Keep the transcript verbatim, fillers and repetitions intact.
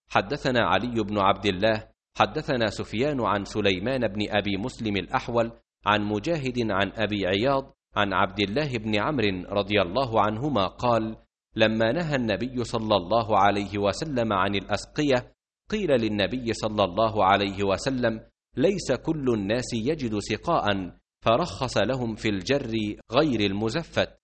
حدثنا علي بن عبد الله حدثنا سفيان عن سليمان بن أبي مسلم الأحول عن مجاهد عن أبي عياض عن عبد الله بن عمرو رضي الله عنهما قال: لما نهى النبي صلى الله عليه وسلم عن الأسقية قيل للنبي صلى الله عليه وسلم: ليس كل الناس يجد سقاء، فرخص لهم في الجر غير المزفت.